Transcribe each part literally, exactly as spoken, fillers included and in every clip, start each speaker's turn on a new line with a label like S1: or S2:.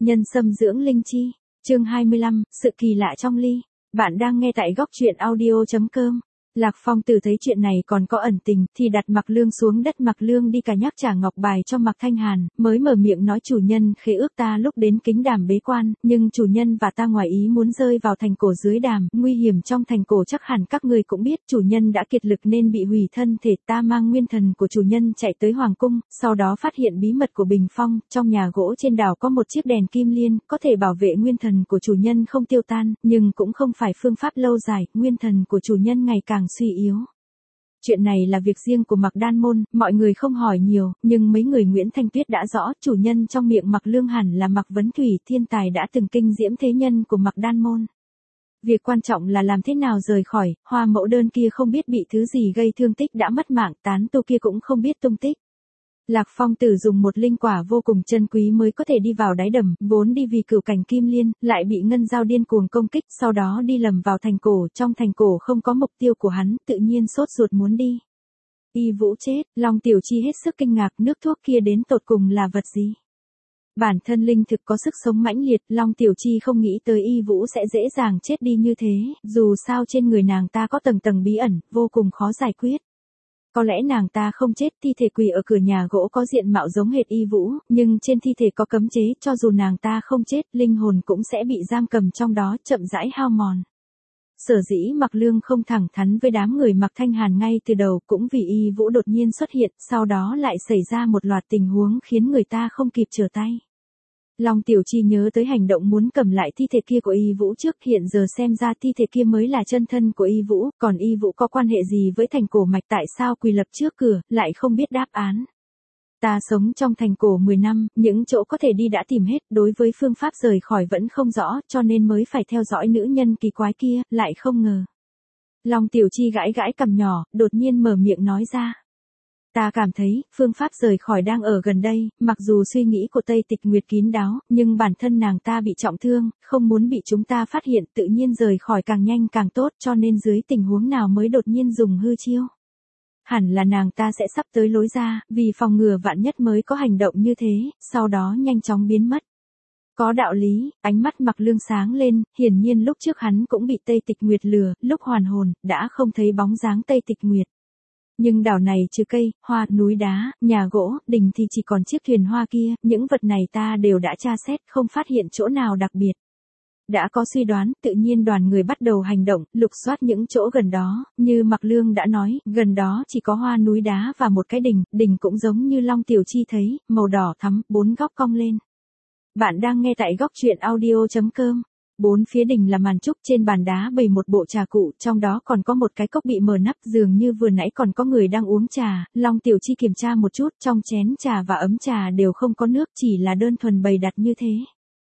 S1: Nhân sâm dưỡng linh chi. Chương hai mươi lăm, sự kỳ lạ trong ly. Bạn đang nghe tại góc truyện audio chấm com. Lạc Phong Tử thấy chuyện này còn có ẩn tình, thì đặt Mạc Lương xuống đất. Mạc Lương đi cả nhắc trả ngọc bài cho Mạc Thanh Hàn, mới mở miệng nói: chủ nhân, khế ước ta lúc đến Kính Đàm bế quan, nhưng chủ nhân và ta ngoài ý muốn rơi vào thành cổ dưới đàm, nguy hiểm trong thành cổ chắc hẳn các ngươi cũng biết, chủ nhân đã kiệt lực nên bị hủy thân thể. Ta mang nguyên thần của chủ nhân chạy tới hoàng cung, sau đó phát hiện bí mật của bình phong, trong nhà gỗ trên đảo có một chiếc đèn kim liên, có thể bảo vệ nguyên thần của chủ nhân không tiêu tan, nhưng cũng không phải phương pháp lâu dài, nguyên thần của chủ nhân ngày càng suy yếu. Chuyện này là việc riêng của Mạc Đan Môn, mọi người không hỏi nhiều, nhưng mấy người Nguyễn Thanh Tuyết đã rõ, chủ nhân trong miệng Mạc Lương hẳn là Mạc Vấn Thủy, thiên tài đã từng kinh diễm thế nhân của Mạc Đan Môn. Việc quan trọng là làm thế nào rời khỏi, Hoa mẫu đơn kia không biết bị thứ gì gây thương tích đã mất mạng, tán tu kia cũng không biết tung tích. Lạc Phong Tử dùng một linh quả vô cùng chân quý mới có thể đi vào đáy đầm, vốn đi vì cửu cảnh kim liên, lại bị ngân dao điên cuồng công kích, sau đó đi lầm vào thành cổ, trong thành cổ không có mục tiêu của hắn, tự nhiên sốt ruột muốn đi. Y Vũ chết, Long Tiểu Chi hết sức kinh ngạc, nước thuốc kia đến tột cùng là vật gì? Bản thân linh thực có sức sống mãnh liệt, Long Tiểu Chi không nghĩ tới Y Vũ sẽ dễ dàng chết đi như thế, dù sao trên người nàng ta có tầng tầng bí ẩn, vô cùng khó giải quyết. Có lẽ nàng ta không chết, thi thể quỳ ở cửa nhà gỗ có diện mạo giống hệt Y Vũ, nhưng trên thi thể có cấm chế, cho dù nàng ta không chết, linh hồn cũng sẽ bị giam cầm trong đó, chậm rãi hao mòn. Sở dĩ Mạc Lương không thẳng thắn với đám người Mạc Thanh Hàn ngay từ đầu, cũng vì Y Vũ đột nhiên xuất hiện, sau đó lại xảy ra một loạt tình huống khiến người ta không kịp trở tay. Long Tiểu Chi nhớ tới hành động muốn cầm lại thi thể kia của Y Vũ trước, hiện giờ xem ra thi thể kia mới là chân thân của Y Vũ, còn Y Vũ có quan hệ gì với thành cổ mạch, tại sao quỳ lập trước cửa, lại không biết đáp án. Ta sống trong thành cổ mười năm, những chỗ có thể đi đã tìm hết, đối với phương pháp rời khỏi vẫn không rõ, cho nên mới phải theo dõi nữ nhân kỳ quái kia, lại không ngờ. Long Tiểu Chi gãi gãi cằm nhỏ, đột nhiên mở miệng nói ra. Ta cảm thấy, phương pháp rời khỏi đang ở gần đây, mặc dù suy nghĩ của Tây Tịch Nguyệt kín đáo, nhưng bản thân nàng ta bị trọng thương, không muốn bị chúng ta phát hiện, tự nhiên rời khỏi càng nhanh càng tốt, cho nên dưới tình huống nào mới đột nhiên dùng hư chiêu. Hẳn là nàng ta sẽ sắp tới lối ra, vì phòng ngừa vạn nhất mới có hành động như thế, sau đó nhanh chóng biến mất. Có đạo lý, ánh mắt Mạc Lương sáng lên, hiển nhiên lúc trước hắn cũng bị Tây Tịch Nguyệt lừa, lúc hoàn hồn, đã không thấy bóng dáng Tây Tịch Nguyệt. Nhưng đảo này trừ cây, hoa, núi đá, nhà gỗ, đình thì chỉ còn chiếc thuyền hoa kia, những vật này ta đều đã tra xét, không phát hiện chỗ nào đặc biệt. Đã có suy đoán, tự nhiên đoàn người bắt đầu hành động, lục soát những chỗ gần đó, như Mạc Lương đã nói, gần đó chỉ có hoa, núi đá và một cái đình, đình cũng giống như Long Tiểu Chi thấy, màu đỏ thắm, bốn góc cong lên. Bạn đang nghe tại góc truyện audio chấm com. Bốn phía đình là màn trúc, trên bàn đá bày một bộ trà cụ, trong đó còn có một cái cốc bị mở nắp, dường như vừa nãy còn có người đang uống trà. Long Tiểu Chi kiểm tra một chút, trong chén trà và ấm trà đều không có nước, chỉ là đơn thuần bày đặt như thế.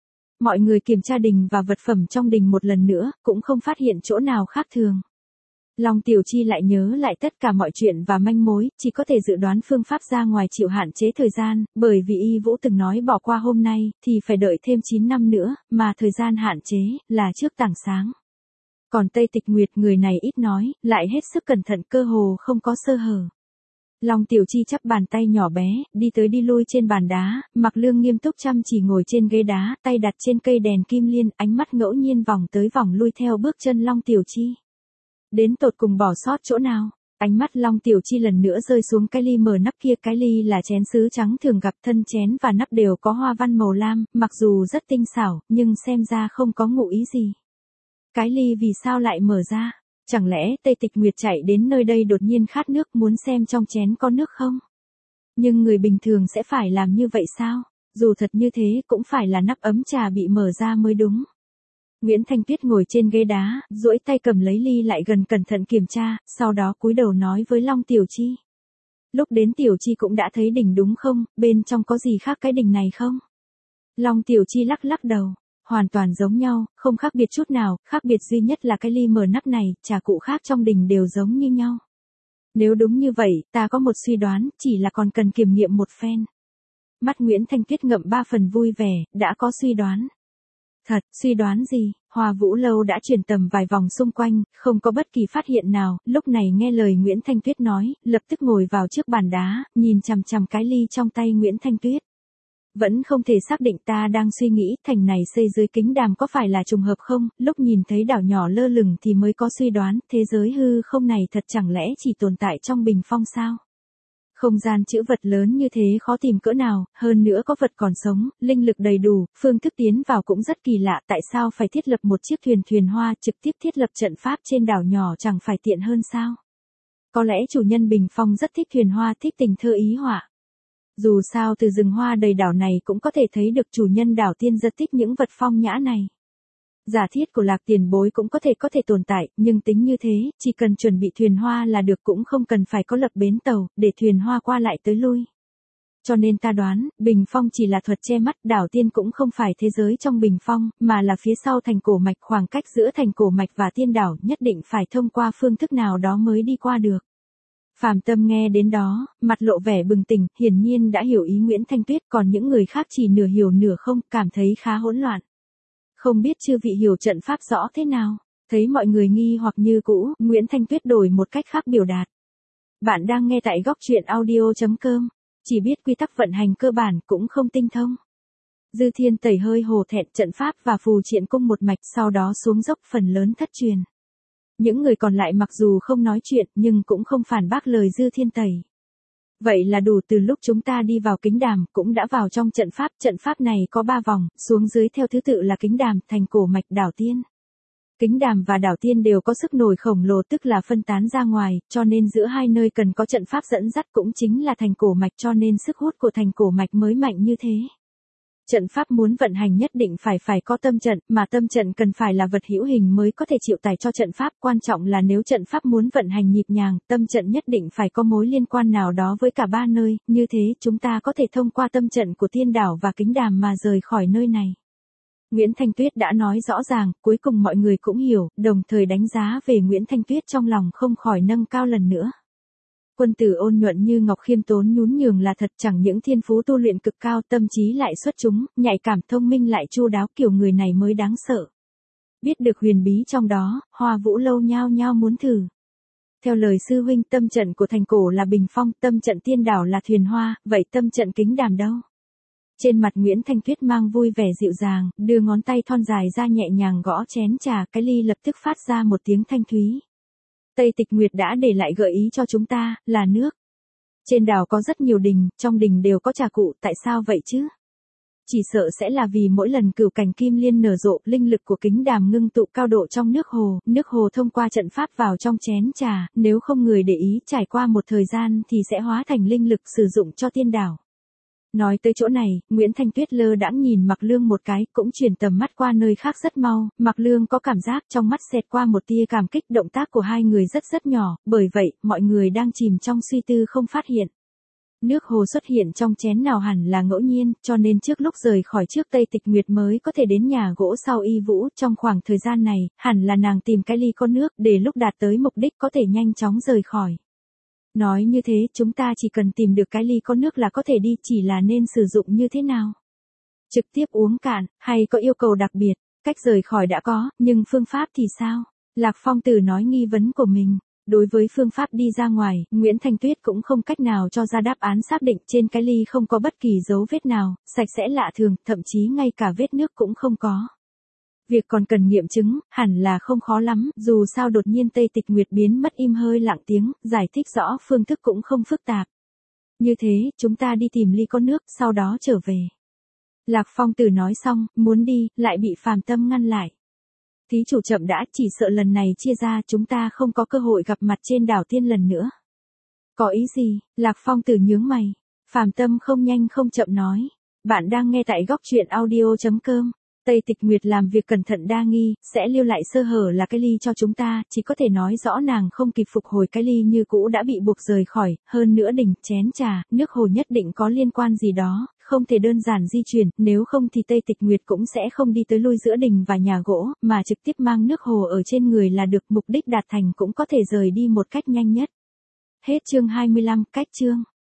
S1: Mọi người kiểm tra đình và vật phẩm trong đình một lần nữa, cũng không phát hiện chỗ nào khác thường. Long Tiểu Chi lại nhớ lại tất cả mọi chuyện và manh mối, chỉ có thể dự đoán phương pháp ra ngoài chịu hạn chế thời gian, bởi vì Y Vũ từng nói bỏ qua hôm nay, thì phải đợi thêm chín năm nữa, mà thời gian hạn chế, là trước tảng sáng. Còn Tây Tịch Nguyệt, người này ít nói, lại hết sức cẩn thận, cơ hồ không có sơ hở. Long Tiểu Chi chắp bàn tay nhỏ bé, đi tới đi lui trên bàn đá, Mạc Lương nghiêm túc chăm chỉ ngồi trên ghế đá, tay đặt trên cây đèn kim liên, ánh mắt ngẫu nhiên vòng tới vòng lui theo bước chân Long Tiểu Chi. Đến tột cùng bỏ sót chỗ nào? Ánh mắt Long Tiểu Chi lần nữa rơi xuống cái ly mở nắp kia, cái ly là chén sứ trắng thường gặp, thân chén và nắp đều có hoa văn màu lam, mặc dù rất tinh xảo, nhưng xem ra không có ngụ ý gì. Cái ly vì sao lại mở ra? Chẳng lẽ Tây Tịch Nguyệt chạy đến nơi đây đột nhiên khát nước, muốn xem trong chén có nước không? Nhưng người bình thường sẽ phải làm như vậy sao? Dù thật như thế cũng phải là nắp ấm trà bị mở ra mới đúng. Nguyễn Thanh Tuyết ngồi trên ghế đá, duỗi tay cầm lấy ly lại gần cẩn thận kiểm tra, sau đó cúi đầu nói với Long Tiểu Chi. Lúc đến Tiểu Chi cũng đã thấy đình đúng không, bên trong có gì khác cái đình này không? Long Tiểu Chi lắc lắc đầu, hoàn toàn giống nhau, không khác biệt chút nào, khác biệt duy nhất là cái ly mở nắp này, trà cụ khác trong đình đều giống như nhau. Nếu đúng như vậy, ta có một suy đoán, chỉ là còn cần kiểm nghiệm một phen. Mắt Nguyễn Thanh Tuyết ngậm ba phần vui vẻ, đã có suy đoán. Thật, suy đoán gì? Hoa Vũ Lâu đã chuyển tầm vài vòng xung quanh, không có bất kỳ phát hiện nào, lúc này nghe lời Nguyễn Thanh Tuyết nói, lập tức ngồi vào trước bàn đá, nhìn chằm chằm cái ly trong tay Nguyễn Thanh Tuyết. vẫn không thể xác định. Ta đang suy nghĩ thành này xây dưới kính đàm có phải là trùng hợp không, lúc nhìn thấy đảo nhỏ lơ lửng thì mới có suy đoán, thế giới hư không này thật chẳng lẽ chỉ tồn tại trong bình phong sao? Không gian chữ vật lớn như thế khó tìm cỡ nào, hơn nữa có vật còn sống, linh lực đầy đủ, phương thức tiến vào cũng rất kỳ lạ, tại sao phải thiết lập một chiếc thuyền thuyền hoa, trực tiếp thiết lập trận pháp trên đảo nhỏ chẳng phải tiện hơn sao? Có lẽ chủ nhân bình phong rất thích thuyền hoa, thích tình thơ ý họa. Dù sao từ rừng hoa đầy đảo này cũng có thể thấy được chủ nhân đảo tiên rất thích những vật phong nhã này. Giả thiết của Lạc tiền bối cũng có thể có thể tồn tại, nhưng tính như thế, chỉ cần chuẩn bị thuyền hoa là được, cũng không cần phải có lập bến tàu, để thuyền hoa qua lại tới lui. Cho nên ta đoán, bình phong chỉ là thuật che mắt, đảo tiên cũng không phải thế giới trong bình phong, mà là phía sau thành cổ mạch, khoảng cách giữa thành cổ mạch và tiên đảo nhất định phải thông qua phương thức nào đó mới đi qua được. Phàm Tâm nghe đến đó, mặt lộ vẻ bừng tỉnh, hiển nhiên đã hiểu ý Nguyễn Thanh Tuyết, còn những người khác chỉ nửa hiểu nửa không, cảm thấy khá hỗn loạn. Không biết chư vị hiểu trận pháp rõ thế nào? Thấy mọi người nghi hoặc như cũ, Nguyễn Thanh Tuyết đổi một cách khác biểu đạt. Bạn đang nghe tại góc truyện audio chấm com, chỉ biết quy tắc vận hành cơ bản cũng không tinh thông. Dư Thiên Tẩy hơi hổ thẹn, trận pháp và phù triện cung một mạch, sau đó xuống dốc phần lớn thất truyền. Những người còn lại mặc dù không nói chuyện nhưng cũng không phản bác lời Dư Thiên Tẩy. Vậy là đủ, từ lúc chúng ta đi vào kính đàm cũng đã vào trong trận pháp, trận pháp này có ba vòng, xuống dưới theo thứ tự là kính đàm, thành cổ mạch, đảo tiên. Kính đàm và đảo tiên đều có sức nổi khổng lồ, tức là phân tán ra ngoài, cho nên giữa hai nơi cần có trận pháp dẫn dắt, cũng chính là thành cổ mạch, cho nên sức hút của thành cổ mạch mới mạnh như thế. Trận pháp muốn vận hành nhất định phải phải có tâm trận, mà tâm trận cần phải là vật hữu hình mới có thể chịu tải cho trận pháp, quan trọng là nếu trận pháp muốn vận hành nhịp nhàng, tâm trận nhất định phải có mối liên quan nào đó với cả ba nơi, như thế chúng ta có thể thông qua tâm trận của tiên đảo và kính đàm mà rời khỏi nơi này. Nguyễn Thanh Tuyết đã nói rõ ràng, cuối cùng mọi người cũng hiểu, đồng thời đánh giá về Nguyễn Thanh Tuyết trong lòng không khỏi nâng cao lần nữa. Quân tử ôn nhuận như ngọc, khiêm tốn nhún nhường là thật, chẳng những thiên phú tu luyện cực cao, tâm trí lại xuất chúng, nhạy cảm thông minh lại chu đáo, kiểu người này mới đáng sợ. Biết được huyền bí trong đó, Hoa Vũ Lâu nhao nhao muốn thử. Theo lời sư huynh, tâm trận của thành cổ là bình phong, tâm trận tiên đảo là thuyền hoa, vậy tâm trận kính đàm đâu? Trên mặt Nguyễn Thanh Tuyết mang vui vẻ dịu dàng, đưa ngón tay thon dài ra nhẹ nhàng gõ chén trà, cái ly lập tức phát ra một tiếng thanh thúy. Tây Tịch Nguyệt đã để lại gợi ý cho chúng ta, là nước. Trên đảo có rất nhiều đình, trong đình đều có trà cụ, tại sao vậy chứ? Chỉ sợ sẽ là vì mỗi lần cửu cảnh kim liên nở rộ, linh lực của kính đàm ngưng tụ cao độ trong nước hồ, nước hồ thông qua trận pháp vào trong chén trà, nếu không người để ý, trải qua một thời gian thì sẽ hóa thành linh lực sử dụng cho tiên đảo. Nói tới chỗ này, Nguyễn Thanh Tuyết lơ đãng nhìn Mạc Lương một cái, cũng chuyển tầm mắt qua nơi khác rất mau, Mạc Lương có cảm giác trong mắt xẹt qua một tia cảm kích, động tác của hai người rất rất nhỏ, bởi vậy, mọi người đang chìm trong suy tư không phát hiện. Nước hồ xuất hiện trong chén nào hẳn là ngẫu nhiên, cho nên trước lúc rời khỏi trước Tây Tịch Nguyệt mới có thể đến nhà gỗ sau Y Vũ, trong khoảng thời gian này, hẳn là nàng tìm cái ly có nước, để lúc đạt tới mục đích có thể nhanh chóng rời khỏi. Nói như thế, chúng ta chỉ cần tìm được cái ly có nước là có thể đi, chỉ là nên sử dụng như thế nào? Trực tiếp uống cạn, hay có yêu cầu đặc biệt? Cách rời khỏi đã có, nhưng phương pháp thì sao? Lạc Phong Tử nói nghi vấn của mình. Đối với phương pháp đi ra ngoài, Nguyễn Thanh Tuyết cũng không cách nào cho ra đáp án xác định, trên cái ly không có bất kỳ dấu vết nào, sạch sẽ lạ thường, thậm chí ngay cả vết nước cũng không có. Việc còn cần nghiệm chứng, hẳn là không khó lắm, dù sao đột nhiên Tây Tịch Nguyệt biến mất im hơi lặng tiếng, giải thích rõ phương thức cũng không phức tạp. Như thế, chúng ta đi tìm ly có nước, sau đó trở về. Lạc Phong Tử nói xong, muốn đi, lại bị Phàm Tâm ngăn lại. Thí chủ chậm đã, chỉ sợ lần này chia ra chúng ta không có cơ hội gặp mặt trên đảo tiên lần nữa. Có ý gì? Lạc Phong Tử nhướng mày. Phàm Tâm không nhanh không chậm nói. Bạn đang nghe tại góc truyện audio chấm com. Tây Tịch Nguyệt làm việc cẩn thận đa nghi, sẽ lưu lại sơ hở là cái ly cho chúng ta, chỉ có thể nói rõ nàng không kịp phục hồi cái ly như cũ đã bị buộc rời khỏi, hơn nữa đỉnh, chén trà, nước hồ nhất định có liên quan gì đó, không thể đơn giản di chuyển, nếu không thì Tây Tịch Nguyệt cũng sẽ không đi tới lui giữa đình và nhà gỗ, mà trực tiếp mang nước hồ ở trên người là được, mục đích đạt thành cũng có thể rời đi một cách nhanh nhất. Hết chương hai mươi lăm, cách chương.